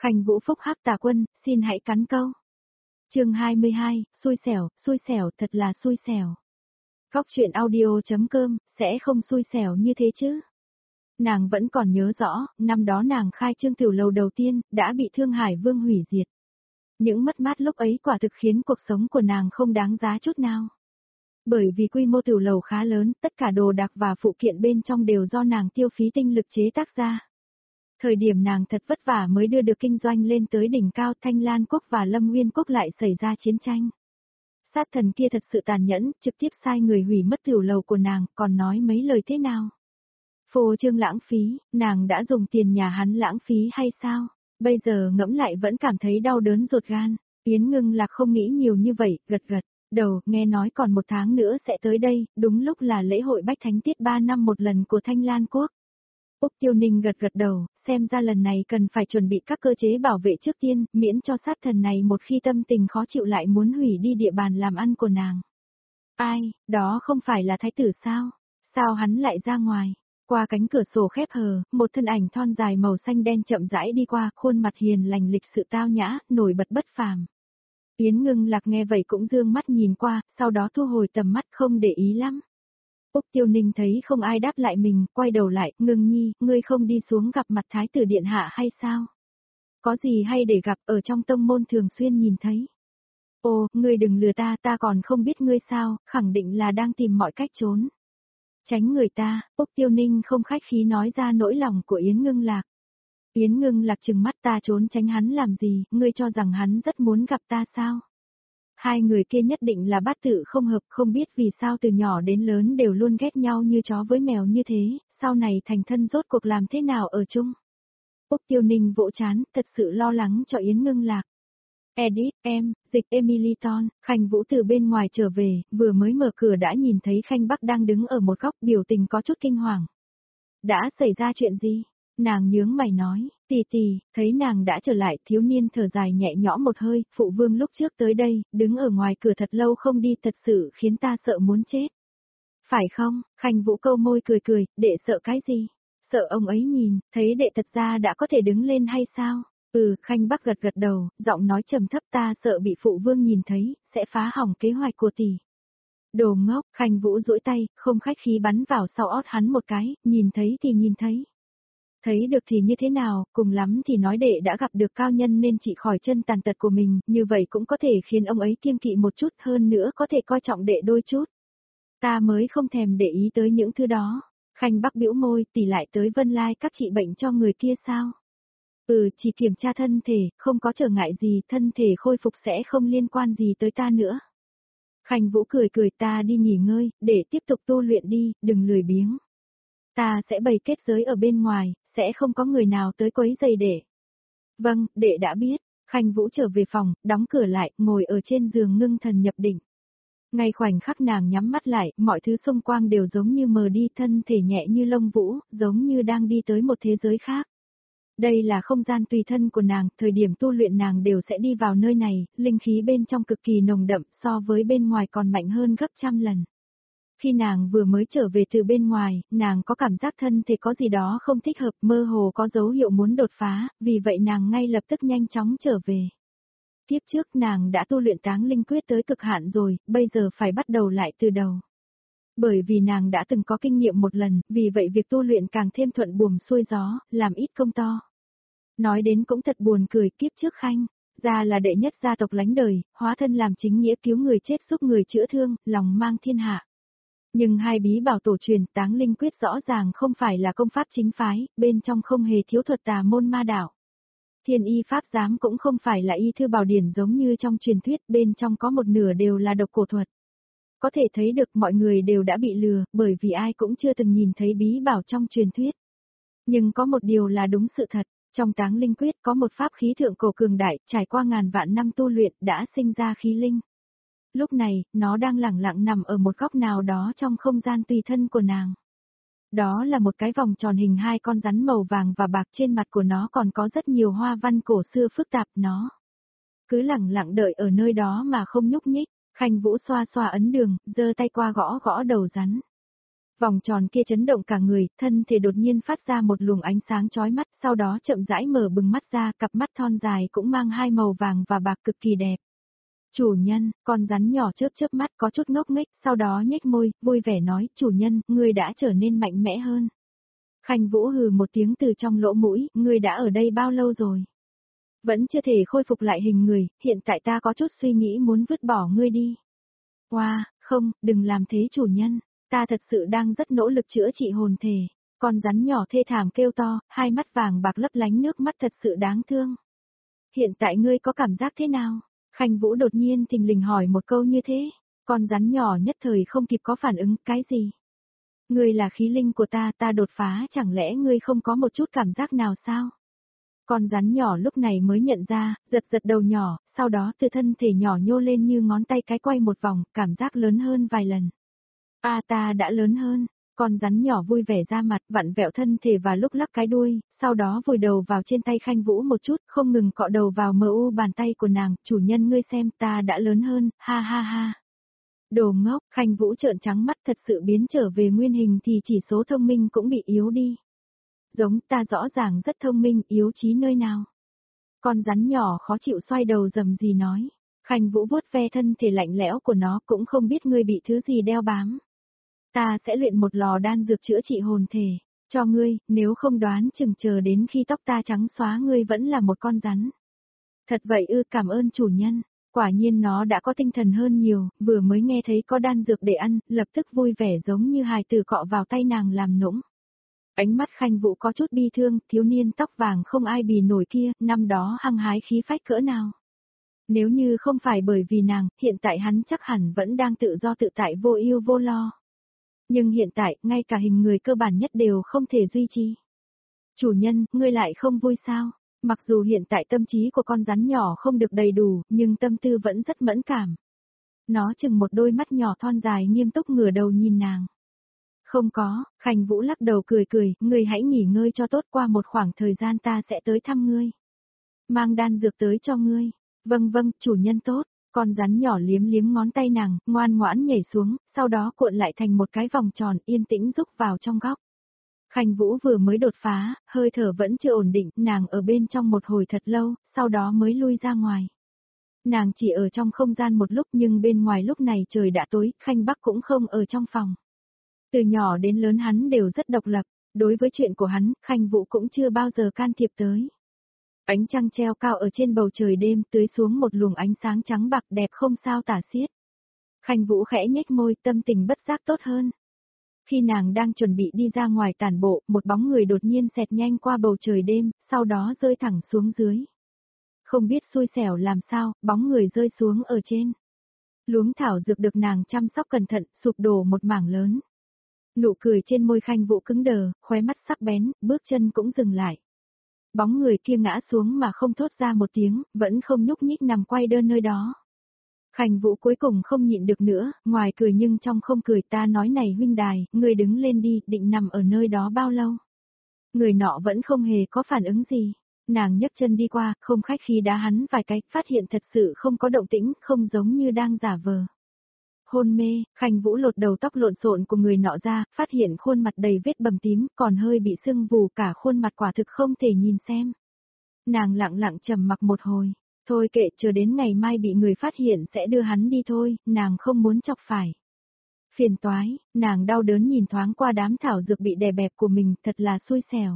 Khanh Vũ phúc hắc tà quân, xin hãy cắn câu. Chương 22, xui xẻo, thật là xui xẻo. Góc truyện audio.com, sẽ không xui xẻo như thế chứ. Nàng vẫn còn nhớ rõ, năm đó nàng khai trương tiểu lầu đầu tiên, đã bị Thương Hải Vương hủy diệt. Những mất mát lúc ấy quả thực khiến cuộc sống của nàng không đáng giá chút nào. Bởi vì quy mô tiểu lầu khá lớn, tất cả đồ đạc và phụ kiện bên trong đều do nàng tiêu phí tinh lực chế tác ra. Thời điểm nàng thật vất vả mới đưa được kinh doanh lên tới đỉnh cao, Thanh Lan Quốc và Lâm Nguyên Quốc lại xảy ra chiến tranh. Sát thần kia thật sự tàn nhẫn, trực tiếp sai người hủy mất tiểu lầu của nàng, còn nói mấy lời thế nào? Phô trương lãng phí, nàng đã dùng tiền nhà hắn lãng phí hay sao? Bây giờ ngẫm lại vẫn cảm thấy đau đớn ruột gan. Yến Ngưng Lạc không nghĩ nhiều như vậy, gật gật đầu, nghe nói còn 1 tháng nữa sẽ tới đây, đúng lúc là lễ hội Bách Thánh Tiết 3 năm một lần của Thanh Lan Quốc. Úc Tiêu Ninh gật gật đầu, xem ra lần này cần phải chuẩn bị các cơ chế bảo vệ trước tiên, miễn cho sát thần này một khi tâm tình khó chịu lại muốn hủy đi địa bàn làm ăn của nàng. Ai, đó không phải là thái tử sao? Sao hắn lại ra ngoài? Qua cánh cửa sổ khép hờ, một thân ảnh thon dài màu xanh đen chậm rãi đi qua, khuôn mặt hiền lành lịch sự tao nhã, nổi bật bất phàm. Yến Ngưng Lạc nghe vậy cũng dương mắt nhìn qua, sau đó thu hồi tầm mắt không để ý lắm. Úc Tiêu Ninh thấy không ai đáp lại mình, quay đầu lại, Ngưng Nhi, ngươi không đi xuống gặp mặt thái tử điện hạ hay sao? Có gì hay để gặp, ở trong tông môn thường xuyên nhìn thấy. Ồ, ngươi đừng lừa ta, ta còn không biết ngươi sao, khẳng định là đang tìm mọi cách trốn. Tránh người ta, Úc Tiêu Ninh không khách khí nói ra nỗi lòng của Yến Ngưng Lạc. Yến Ngưng Lạc trừng mắt, ta trốn tránh hắn làm gì, ngươi cho rằng hắn rất muốn gặp ta sao? Hai người kia nhất định là bát tự không hợp, không biết vì sao từ nhỏ đến lớn đều luôn ghét nhau như chó với mèo như thế, sau này thành thân rốt cuộc làm thế nào ở chung. Úc Tiêu Ninh vỗ chán, thật sự lo lắng cho Yến Ngưng Lạc. Edith, em, dịch Emily Ton, Khanh Vũ từ bên ngoài trở về, vừa mới mở cửa đã nhìn thấy Khanh Bắc đang đứng ở một góc, biểu tình có chút kinh hoàng. Đã xảy ra chuyện gì? Nàng nhướng mày nói, tỷ, thấy nàng đã trở lại, thiếu niên thở dài nhẹ nhõm một hơi, phụ vương lúc trước tới đây, đứng ở ngoài cửa thật lâu không đi, thật sự khiến ta sợ muốn chết. Phải không? Khanh Vũ câu môi cười, đệ sợ cái gì? Sợ ông ấy nhìn, thấy đệ thật ra đã có thể đứng lên hay sao? Khanh Bắc gật đầu, giọng nói trầm thấp, ta sợ bị phụ vương nhìn thấy, sẽ phá hỏng kế hoạch của tỷ. Đồ ngốc, Khanh Vũ duỗi tay, không khách khí bắn vào sau ót hắn một cái, nhìn thấy thì nhìn thấy. Thấy được thì như thế nào, cùng lắm thì nói đệ đã gặp được cao nhân nên trị khỏi chân tàn tật của mình, như vậy cũng có thể khiến ông ấy kiêng kỵ một chút, hơn nữa có thể coi trọng đệ đôi chút. Ta mới không thèm để ý tới những thứ đó. Khanh Bắc bĩu môi, tỷ lại tới Vân Lai các trị bệnh cho người kia sao? Chỉ kiểm tra thân thể, không có trở ngại gì, thân thể khôi phục sẽ không liên quan gì tới ta nữa. Khanh Vũ cười, ta đi nghỉ ngơi, để tiếp tục tu luyện đi, đừng lười biếng. Ta sẽ bày kết giới ở bên ngoài, sẽ không có người nào tới quấy rầy đệ. Vâng, đệ đã biết. Khanh Vũ trở về phòng, đóng cửa lại, ngồi ở trên giường ngưng thần nhập định. Ngay khoảnh khắc nàng nhắm mắt lại, mọi thứ xung quanh đều giống như mờ đi, thân thể nhẹ như lông vũ, giống như đang đi tới một thế giới khác. Đây là không gian tùy thân của nàng, thời điểm tu luyện nàng đều sẽ đi vào nơi này, linh khí bên trong cực kỳ nồng đậm, so với bên ngoài còn mạnh hơn gấp trăm lần. Khi nàng vừa mới trở về từ bên ngoài, nàng có cảm giác thân thể có gì đó không thích hợp, mơ hồ có dấu hiệu muốn đột phá, vì vậy nàng ngay lập tức nhanh chóng trở về. Tiếp trước nàng đã tu luyện táng linh quyết tới cực hạn rồi, bây giờ phải bắt đầu lại từ đầu. Bởi vì nàng đã từng có kinh nghiệm một lần, vì vậy việc tu luyện càng thêm thuận buồm xuôi gió, làm ít công to. Nói đến cũng thật buồn cười, kiếp trước Khanh gia là đệ nhất gia tộc lánh đời, hóa thân làm chính nghĩa cứu người chết giúp người chữa thương, lòng mang thiên hạ. Nhưng hai bí bảo tổ truyền táng linh quyết rõ ràng không phải là công pháp chính phái, bên trong không hề thiếu thuật tà môn ma đạo. Thiên y pháp giám cũng không phải là y thư bảo điển giống như trong truyền thuyết, bên trong có một nửa đều là độc cổ thuật. Có thể thấy được mọi người đều đã bị lừa, bởi vì ai cũng chưa từng nhìn thấy bí bảo trong truyền thuyết. Nhưng có một điều là đúng sự thật, trong táng linh quyết có một pháp khí thượng cổ cường đại, trải qua ngàn vạn năm tu luyện đã sinh ra khí linh. Lúc này, nó đang lẳng lặng nằm ở một góc nào đó trong không gian tùy thân của nàng. Đó là một cái vòng tròn hình 2 con rắn màu vàng và bạc, trên mặt của nó còn có rất nhiều hoa văn cổ xưa phức tạp, nó cứ lẳng lặng đợi ở nơi đó mà không nhúc nhích. Khanh Vũ xoa ấn đường, giơ tay qua gõ đầu rắn. Vòng tròn kia chấn động cả người, thân thể đột nhiên phát ra một luồng ánh sáng chói mắt, sau đó chậm rãi mở bừng mắt ra, cặp mắt thon dài cũng mang hai màu vàng và bạc cực kỳ đẹp. Chủ nhân, con rắn nhỏ chớp chớp mắt có chút ngốc nghếch, sau đó nhếch môi, vui vẻ nói, chủ nhân, ngươi đã trở nên mạnh mẽ hơn. Khanh Vũ hừ một tiếng từ trong lỗ mũi, ngươi đã ở đây bao lâu rồi? Vẫn chưa thể khôi phục lại hình người, hiện tại ta có chút suy nghĩ muốn vứt bỏ ngươi đi. Wow, không, đừng làm thế chủ nhân, ta thật sự đang rất nỗ lực chữa trị hồn thể. Con rắn nhỏ thê thảm kêu to, hai mắt vàng bạc lấp lánh nước mắt thật sự đáng thương. Hiện tại ngươi có cảm giác thế nào? Khanh Vũ đột nhiên thình lình hỏi một câu như thế. Con rắn nhỏ nhất thời không kịp có phản ứng, cái gì? Ngươi là khí linh của ta đột phá, chẳng lẽ ngươi không có một chút cảm giác nào sao? Con rắn nhỏ lúc này mới nhận ra, giật giật đầu nhỏ, sau đó từ thân thể nhỏ nhô lên như ngón tay cái quay một vòng, cảm giác lớn hơn vài lần. Ta đã lớn hơn. Con rắn nhỏ vui vẻ ra mặt, vặn vẹo thân thể và lúc lắc cái đuôi, sau đó vùi đầu vào trên tay Khanh Vũ một chút, không ngừng cọ đầu vào bàn tay của nàng, chủ nhân ngươi xem ta đã lớn hơn, ha ha ha. Đồ ngốc, Khanh Vũ trợn trắng mắt thật sự biến trở về nguyên hình thì chỉ số thông minh cũng bị yếu đi. Giống ta rõ ràng rất thông minh, yếu trí nơi nào. Con rắn nhỏ khó chịu xoay đầu rầm gì nói. Khanh Vũ vuốt ve thân thể lạnh lẽo của nó cũng không biết ngươi bị thứ gì đeo bám. Ta sẽ luyện một lò đan dược chữa trị hồn thể, cho ngươi, nếu không đoán chừng chờ đến khi tóc ta trắng xóa ngươi vẫn là một con rắn. Thật vậy ư, cảm ơn chủ nhân. Quả nhiên nó đã có tinh thần hơn nhiều, vừa mới nghe thấy có đan dược để ăn, lập tức vui vẻ giống như hài tử cọ vào tay nàng làm nũng. Ánh mắt Khanh Vũ có chút bi thương, thiếu niên tóc vàng không ai bì nổi kia, năm đó hăng hái khí phách cỡ nào. Nếu như không phải bởi vì nàng, hiện tại hắn chắc hẳn vẫn đang tự do tự tại vô ưu vô lo. Nhưng hiện tại, ngay cả hình người cơ bản nhất đều không thể duy trì. Chủ nhân, ngươi lại không vui sao? Mặc dù hiện tại tâm trí của con rắn nhỏ không được đầy đủ, nhưng tâm tư vẫn rất mẫn cảm. Nó chừng một đôi mắt nhỏ thon dài nghiêm túc ngửa đầu nhìn nàng. Không có, Khanh Vũ lắc đầu cười cười, ngươi hãy nghỉ ngơi cho tốt, qua một khoảng thời gian ta sẽ tới thăm ngươi. Mang đan dược tới cho ngươi. Vâng vâng, chủ nhân tốt. Con rắn nhỏ liếm liếm ngón tay nàng, ngoan ngoãn nhảy xuống, sau đó cuộn lại thành một cái vòng tròn yên tĩnh rúc vào trong góc. Khanh Vũ vừa mới đột phá, hơi thở vẫn chưa ổn định, nàng ở bên trong một hồi thật lâu, sau đó mới lui ra ngoài. Nàng chỉ ở trong không gian một lúc nhưng bên ngoài lúc này trời đã tối, Khanh Bắc cũng không ở trong phòng. Từ nhỏ đến lớn hắn đều rất độc lập, đối với chuyện của hắn, Khanh Vũ cũng chưa bao giờ can thiệp tới. Ánh trăng treo cao ở trên bầu trời đêm tưới xuống một luồng ánh sáng trắng bạc đẹp không sao tả xiết. Khanh Vũ khẽ nhếch môi, tâm tình bất giác tốt hơn. Khi nàng đang chuẩn bị đi ra ngoài tản bộ, một bóng người đột nhiên xẹt nhanh qua bầu trời đêm, sau đó rơi thẳng xuống dưới. Không biết xui xẻo làm sao, bóng người rơi xuống ở trên. Luống thảo dược được nàng chăm sóc cẩn thận, sụp đổ một mảng lớn. Nụ cười trên môi Khanh Vũ cứng đờ, khóe mắt sắc bén, bước chân cũng dừng lại. Bóng người kia ngã xuống mà không thốt ra một tiếng, vẫn không nhúc nhích nằm quay đơn nơi đó. Khanh Vũ cuối cùng không nhịn được nữa, ngoài cười nhưng trong không cười, ta nói này huynh đài, người đứng lên đi, định nằm ở nơi đó bao lâu? Người nọ vẫn không hề có phản ứng gì. Nàng nhấc chân đi qua, không khách khí đá hắn vài cái, phát hiện thật sự không có động tĩnh, không giống như đang giả vờ. Hôn mê, Khanh Vũ lột đầu tóc lộn xộn của người nọ ra, phát hiện khuôn mặt đầy vết bầm tím, còn hơi bị sưng vù, cả khuôn mặt quả thực không thể nhìn xem. Nàng lặng lặng trầm mặc một hồi, thôi kệ, chờ đến ngày mai bị người phát hiện sẽ đưa hắn đi thôi, nàng không muốn chọc phải. Phiền toái, nàng đau đớn nhìn thoáng qua đám thảo dược bị đè bẹp của mình, thật là xui xẻo.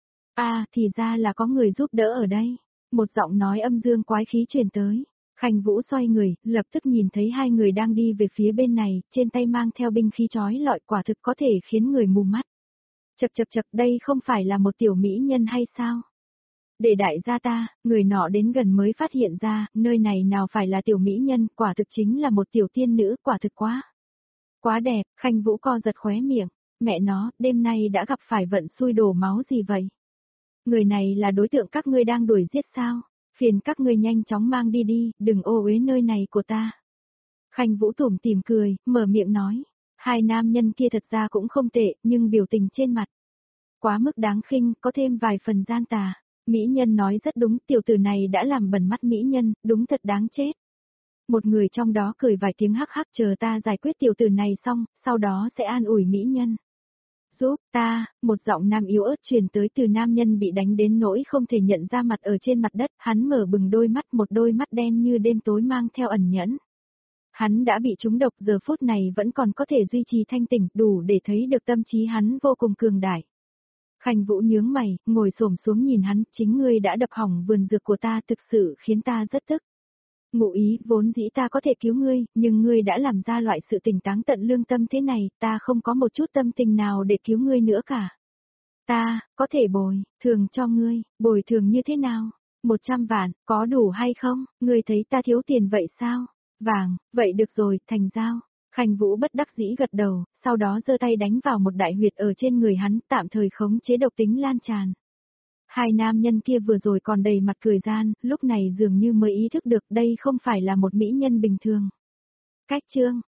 Thì ra là có người giúp đỡ ở đây. Một giọng nói âm dương quái khí truyền tới. Khanh Vũ xoay người, lập tức nhìn thấy hai người đang đi về phía bên này, trên tay mang theo binh khí chói lọi, quả thực có thể khiến người mù mắt. Chậc chậc chậc, đây không phải là một tiểu mỹ nhân hay sao? Để đại gia ta, người nọ đến gần mới phát hiện ra, nơi này nào phải là tiểu mỹ nhân, quả thực chính là một tiểu tiên nữ, quả thực quá. Quá đẹp, Khanh Vũ co giật khóe miệng, mẹ nó, đêm nay đã gặp phải vận xui đổ máu gì vậy? Người này là đối tượng các ngươi đang đuổi giết sao? Phiền các ngươi nhanh chóng mang đi đi, đừng ô uế nơi này của ta. Khanh Vũ tủm tỉm cười, mở miệng nói. Hai nam nhân kia thật ra cũng không tệ, nhưng biểu tình trên mặt quá mức đáng khinh, có thêm vài phần gian tà. Mỹ nhân nói rất đúng, tiểu tử này đã làm bẩn mắt mỹ nhân, đúng thật đáng chết. Một người trong đó cười vài tiếng hắc hắc, chờ ta giải quyết tiểu tử này xong, sau đó sẽ an ủi mỹ nhân. Giúp ta, một giọng nam yếu ớt truyền tới từ nam nhân bị đánh đến nỗi không thể nhận ra mặt ở trên mặt đất, hắn mở bừng đôi mắt, một đôi mắt đen như đêm tối mang theo ẩn nhẫn. Hắn đã bị trúng độc, giờ phút này vẫn còn có thể duy trì thanh tỉnh, đủ để thấy được tâm trí hắn vô cùng cường đại. Khanh Vũ nhướng mày, ngồi xổm xuống nhìn hắn, chính ngươi đã đập hỏng vườn dược của ta, thực sự khiến ta rất tức. Ngụ ý, vốn dĩ ta có thể cứu ngươi, nhưng ngươi đã làm ra loại sự tình táng tận lương tâm thế này, ta không có một chút tâm tình nào để cứu ngươi nữa cả. Ta, có thể bồi thường cho ngươi, bồi thường như thế nào? 100 vạn, có đủ hay không? Ngươi thấy ta thiếu tiền vậy sao? Vàng, vậy được rồi, thành giao. Khanh Vũ bất đắc dĩ gật đầu, sau đó giơ tay đánh vào một đại huyệt ở trên người hắn, tạm thời khống chế độc tính lan tràn. Hai nam nhân kia vừa rồi còn đầy mặt cười gian, lúc này dường như mới ý thức được đây không phải là một mỹ nhân bình thường. Cách chương